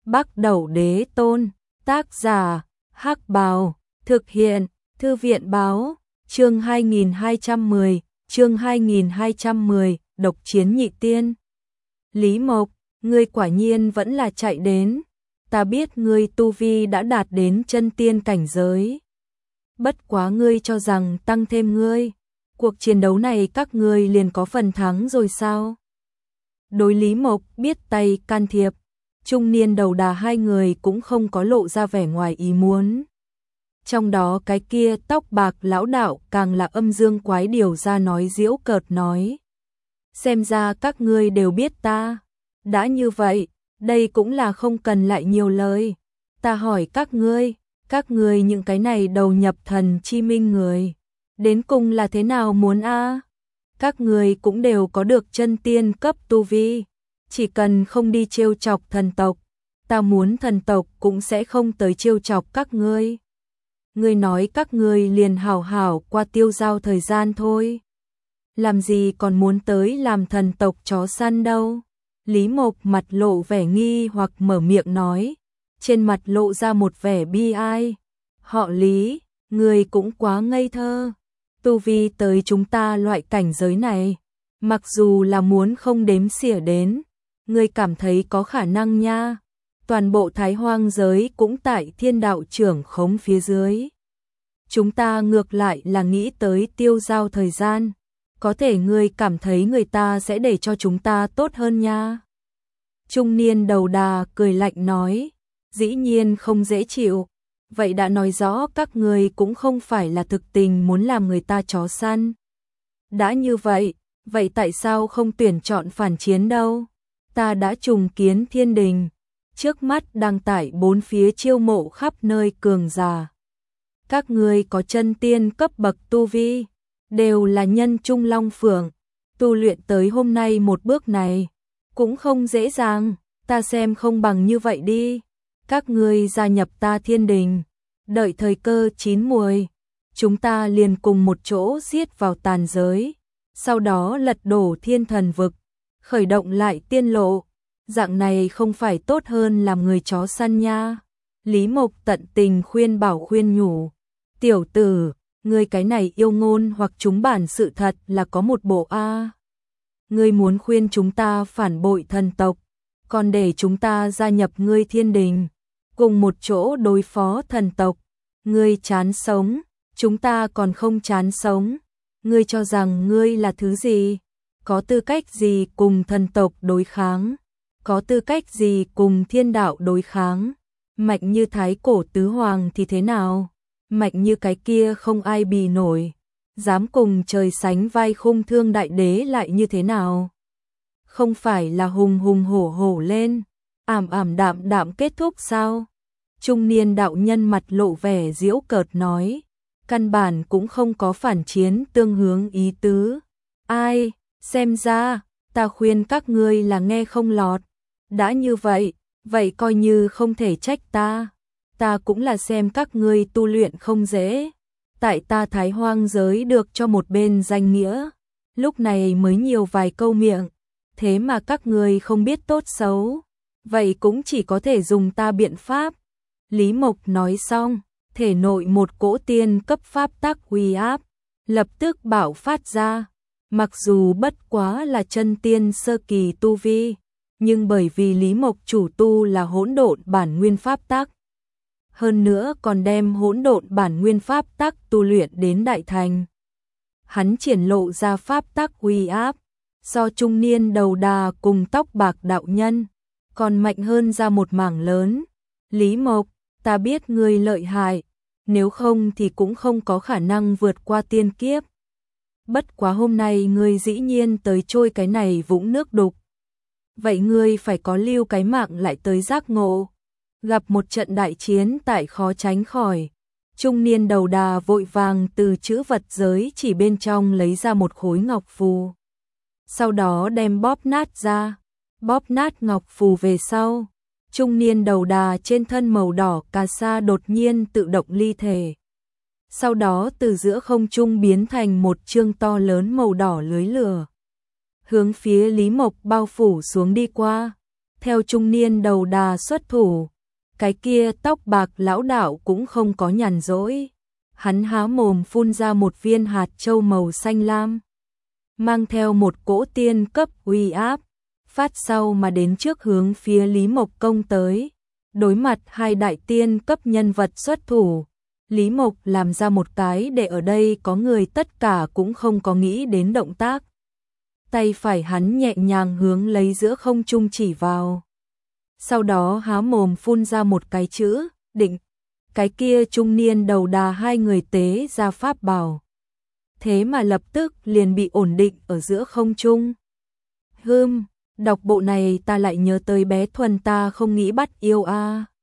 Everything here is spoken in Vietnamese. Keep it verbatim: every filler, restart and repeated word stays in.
Bắc Đẩu Đế Tôn, tác giả, Hắc Bào, thực hiện, Thư viện báo, chương hai nghìn hai trăm mười, chương hai nghìn hai trăm mười, độc chiến nhị tiên. Lý Mộc, ngươi quả nhiên vẫn là chạy đến, ta biết ngươi tu vi đã đạt đến chân tiên cảnh giới. Bất quá ngươi cho rằng tăng thêm ngươi, cuộc chiến đấu này các ngươi liền có phần thắng rồi sao? Đối Lý Mộc biết tay can thiệp, trung niên đầu đà hai người cũng không có lộ ra vẻ ngoài ý muốn. Trong đó cái kia tóc bạc lão đạo càng là âm dương quái điều ra nói giễu cợt nói. Xem ra các ngươi đều biết ta. Đã như vậy, đây cũng là không cần lại nhiều lời. Ta hỏi các ngươi, các ngươi những cái này đầu nhập thần chi minh người, đến cùng là thế nào muốn a? Các ngươi cũng đều có được chân tiên cấp tu vi, chỉ cần không đi trêu chọc thần tộc, ta muốn thần tộc cũng sẽ không tới trêu chọc các ngươi. Ngươi nói các ngươi liền hảo hảo qua tiêu giao thời gian thôi. Làm gì còn muốn tới làm thần tộc chó săn đâu? Lý Mộc mặt lộ vẻ nghi hoặc mở miệng nói, trên mặt lộ ra một vẻ bi ai. Họ Lý, ngươi cũng quá ngây thơ. Tu vi tới chúng ta loại cảnh giới này, mặc dù là muốn không đếm xỉa đến, ngươi cảm thấy có khả năng nha. Toàn bộ Thái Hoang giới cũng tại thiên đạo trưởng khống phía dưới. Chúng ta ngược lại là nghĩ tới tiêu giao thời gian, có thể ngươi cảm thấy người ta sẽ để cho chúng ta tốt hơn nha. Trung niên đầu đà cười lạnh nói, dĩ nhiên không dễ chịu, vậy đã nói rõ các ngươi cũng không phải là thực tình muốn làm người ta chó săn. Đã như vậy, vậy tại sao không tuyển chọn phản chiến đâu? Ta đã trùng kiến thiên đình, trước mắt đang tại bốn phía chiêu mộ khắp nơi cường giả. Các ngươi có chân tiên cấp bậc tu vi, đều là nhân trung long phượng, tu luyện tới hôm nay một bước này, cũng không dễ dàng, ta xem không bằng như vậy đi. Các ngươi gia nhập ta thiên đình, đợi thời cơ chín muồi, chúng ta liền cùng một chỗ giết vào tàn giới, sau đó lật đổ thiên thần vực, khởi động lại tiên lộ, dạng này không phải tốt hơn làm người chó săn nha. Lý Mộc tận tình khuyên bảo khuyên nhủ, tiểu tử, ngươi cái này yêu ngôn hoặc chúng bản sự thật là có một bộ a. Ngươi muốn khuyên chúng ta phản bội thần tộc, còn để chúng ta gia nhập ngươi thiên đình, cùng một chỗ đối phó thần tộc. Ngươi chán sống, chúng ta còn không chán sống. Ngươi cho rằng ngươi là thứ gì? Có tư cách gì cùng thần tộc đối kháng? Có tư cách gì cùng thiên đạo đối kháng? Mạnh như thái cổ tứ hoàng thì thế nào? Mạnh như cái kia không ai bì nổi. Dám cùng trời sánh vai khung thương đại đế lại như thế nào? Không phải là hùng hùng hổ hổ lên, ảm ảm đạm đạm kết thúc sao? Trung niên đạo nhân mặt lộ vẻ giễu cợt nói, căn bản cũng không có phản chiến tương hướng ý tứ. Ai, xem ra, ta khuyên các ngươi là nghe không lọt. Đã như vậy, vậy coi như không thể trách ta. Ta cũng là xem các ngươi tu luyện không dễ. Tại ta Thái Hoang giới được cho một bên danh nghĩa, lúc này mới nhiều vài câu miệng, thế mà các ngươi không biết tốt xấu, vậy cũng chỉ có thể dùng ta biện pháp. Lý Mộc nói xong, thể nội một cỗ tiên cấp pháp tắc uy áp, lập tức bạo phát ra, mặc dù bất quá là chân tiên sơ kỳ tu vi, nhưng bởi vì Lý Mộc chủ tu là hỗn độn bản nguyên pháp tắc, hơn nữa còn đem hỗn độn bản nguyên pháp tắc tu luyện đến đại thành. Hắn triển lộ ra pháp tắc uy áp, do trung niên đầu đà cùng tóc bạc đạo nhân, còn mạnh hơn ra một mảng lớn. Lý Mộc, ta biết ngươi lợi hại, nếu không thì cũng không có khả năng vượt qua tiên kiếp. Bất quá hôm nay ngươi dĩ nhiên tới trôi cái này vũng nước đục. Vậy ngươi phải có lưu cái mạng lại tới giác ngộ. Gặp một trận đại chiến tại khó tránh khỏi. Trung niên đầu đà vội vàng từ chữ vật giới chỉ bên trong lấy ra một khối ngọc phù. Sau đó đem bóp nát ra. Bóp nát ngọc phù về sau. Trung niên đầu đà trên thân màu đỏ cà sa đột nhiên tự động ly thể. Sau đó từ giữa không trung biến thành một chương to lớn màu đỏ lưới lửa. Hướng phía Lý Mộc bao phủ xuống đi qua. theo trung niên đầu đà xuất thủ, cái kia tóc bạc lão đạo cũng không có nhàn rỗi. Hắn há mồm phun ra một viên hạt châu màu xanh lam, mang theo một cỗ tiên cấp uy áp, phát sau mà đến trước hướng phía Lý Mộc công tới. Đối mặt hai đại tiên cấp nhân vật xuất thủ, Lý Mộc làm ra một cái để ở đây có người tất cả cũng không có nghĩ đến động tác. Tay phải hắn nhẹ nhàng hướng lấy giữa không trung chỉ vào. Sau đó há mồm phun ra một cái chữ, định. Cái kia trung niên đầu đà hai người tế ra pháp bảo. Thế mà lập tức liền bị ổn định ở giữa không trung. Hưm, đọc bộ này ta lại nhớ tới bé Thuần ta không nghĩ bắt yêu a.